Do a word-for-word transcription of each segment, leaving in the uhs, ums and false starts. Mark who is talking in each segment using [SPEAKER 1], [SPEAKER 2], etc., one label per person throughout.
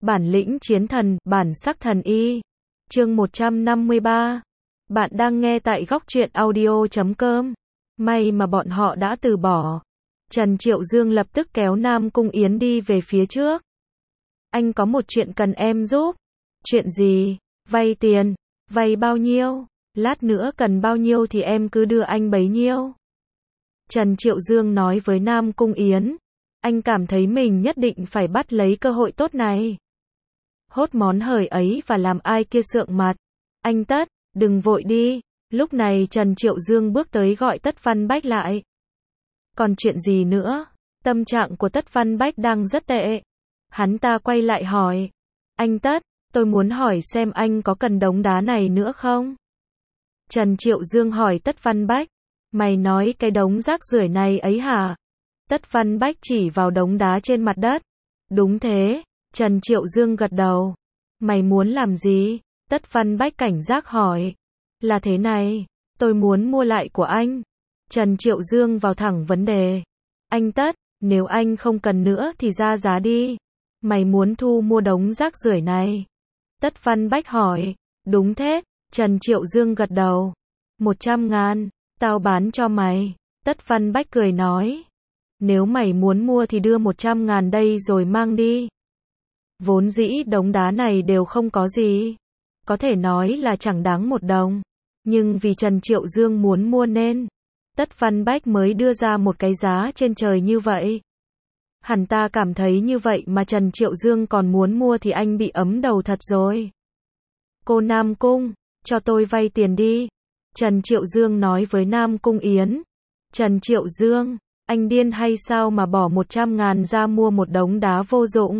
[SPEAKER 1] Bản lĩnh chiến thần, bản sắc thần y. Chương một trăm năm mươi ba. Bạn đang nghe tại góc truyện audio chấm com. May mà bọn họ đã từ bỏ. Trần Triệu Dương lập tức kéo Nam Cung Yến đi về phía trước. Anh có một chuyện cần em giúp. Chuyện gì? Vay tiền. Vay bao nhiêu? Lát nữa cần bao nhiêu thì em cứ đưa anh bấy nhiêu. Trần Triệu Dương nói với Nam Cung Yến. Anh cảm thấy mình nhất định phải bắt lấy cơ hội tốt này. Hốt món hời ấy và làm ai kia sượng mặt. Anh Tất, đừng vội đi. Lúc này Trần Triệu Dương bước tới gọi Tất Văn Bách lại. Còn chuyện gì nữa? Tâm trạng của Tất Văn Bách đang rất tệ. Hắn ta quay lại hỏi. Anh Tất, tôi muốn hỏi xem anh có cần đống đá này nữa không? Trần Triệu Dương hỏi Tất Văn Bách. Mày nói cái đống rác rưởi này ấy hả? Tất Văn Bách chỉ vào đống đá trên mặt đất. Đúng thế. Trần Triệu Dương gật đầu. Mày muốn làm gì? Tất Văn Bách cảnh giác hỏi. Là thế này, tôi muốn mua lại của anh. Trần Triệu Dương vào thẳng vấn đề. Anh Tất, nếu anh không cần nữa thì ra giá đi. Mày muốn thu mua đống rác rưởi này? Tất Văn Bách hỏi. Đúng thế. Trần Triệu Dương gật đầu. Một trăm ngàn, tao bán cho mày. Tất Văn Bách cười nói. Nếu mày muốn mua thì đưa một trăm ngàn đây rồi mang đi. Vốn dĩ đống đá này đều không có gì. Có thể nói là chẳng đáng một đồng. Nhưng vì Trần Triệu Dương muốn mua nên Tất Văn Bách mới đưa ra một cái giá trên trời như vậy. Hẳn ta cảm thấy như vậy mà Trần Triệu Dương còn muốn mua thì anh bị ấm đầu thật rồi. Cô Nam Cung, cho tôi vay tiền đi. Trần Triệu Dương nói với Nam Cung Yến. Trần Triệu Dương, anh điên hay sao mà bỏ một trăm ngàn ra mua một đống đá vô dụng?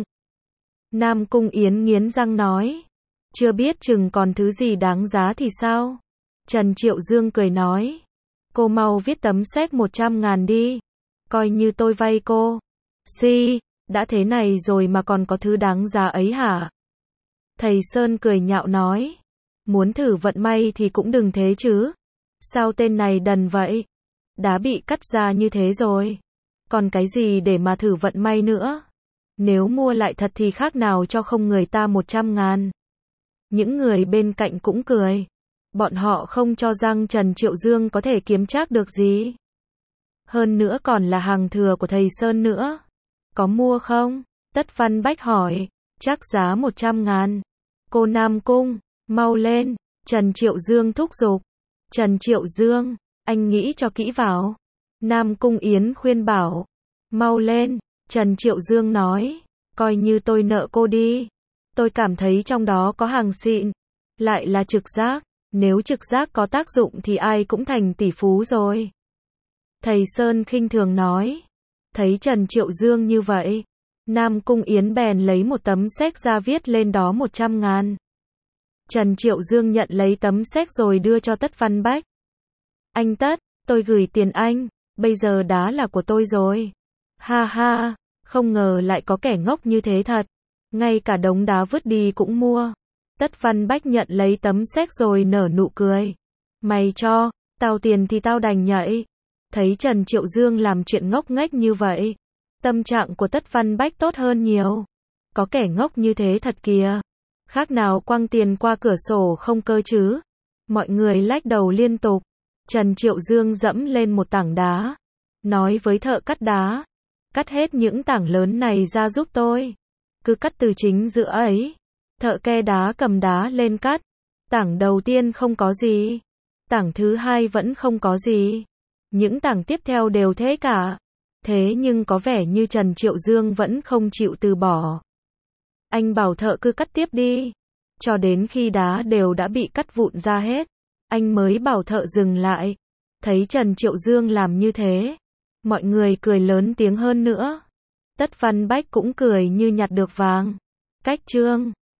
[SPEAKER 1] Nam Cung Yến nghiến răng nói. Chưa biết chừng còn thứ gì đáng giá thì sao? Trần Triệu Dương cười nói. Cô mau viết tấm séc một trăm ngàn đi. Coi như tôi vay cô. Si, đã thế này rồi mà còn có thứ đáng giá ấy hả? Thầy Sơn cười nhạo nói. Muốn thử vận may thì cũng đừng thế chứ. Sao tên này đần vậy? Đá bị cắt ra như thế rồi. Còn cái gì để mà thử vận may nữa? Nếu mua lại thật thì khác nào cho không người ta một trăm ngàn. Những người bên cạnh cũng cười. Bọn họ không cho rằng Trần Triệu Dương có thể kiếm trác được gì. Hơn nữa còn là hàng thừa của thầy Sơn nữa. Có mua không? Tất Văn Bách hỏi. Chắc giá một trăm ngàn. Cô Nam Cung, mau lên. Trần Triệu Dương thúc giục. Trần Triệu Dương, anh nghĩ cho kỹ vào. Nam Cung Yến khuyên bảo. Mau lên. Trần Triệu Dương nói. Coi như tôi nợ cô đi. Tôi cảm thấy trong đó có hàng xịn. Lại là trực giác. Nếu trực giác có tác dụng thì ai cũng thành tỷ phú rồi. Thầy Sơn khinh thường nói. Thấy Trần Triệu Dương như vậy, Nam Cung Yến bèn lấy một tấm séc ra viết lên đó một trăm ngàn. Trần Triệu Dương nhận lấy tấm séc rồi đưa cho Tất Văn Bách. Anh Tất, tôi gửi tiền anh, bây giờ đá là của tôi rồi. Ha ha, không ngờ lại có kẻ ngốc như thế thật. Ngay cả đống đá vứt đi cũng mua. Tất Văn Bách nhận lấy tấm séc rồi nở nụ cười. Mày cho, tao tiền thì tao đành nhảy. Thấy Trần Triệu Dương làm chuyện ngốc nghếch như vậy, tâm trạng của Tất Văn Bách tốt hơn nhiều. Có kẻ ngốc như thế thật kìa. Khác nào quăng tiền qua cửa sổ không cơ chứ. Mọi người lách đầu liên tục. Trần Triệu Dương dẫm lên một tảng đá. Nói với thợ cắt đá. Cắt hết những tảng lớn này ra giúp tôi. Cứ cắt từ chính giữa ấy. Thợ ke đá cầm đá lên cắt. Tảng đầu tiên không có gì. Tảng thứ hai vẫn không có gì. Những tảng tiếp theo đều thế cả. Thế nhưng có vẻ như Trần Triệu Dương vẫn không chịu từ bỏ. Anh bảo thợ cứ cắt tiếp đi. Cho đến khi đá đều đã bị cắt vụn ra hết. Anh mới bảo thợ dừng lại. Thấy Trần Triệu Dương làm như thế. Mọi người cười lớn tiếng hơn nữa. Tất Văn Bách cũng cười như nhặt được vàng. Cách chương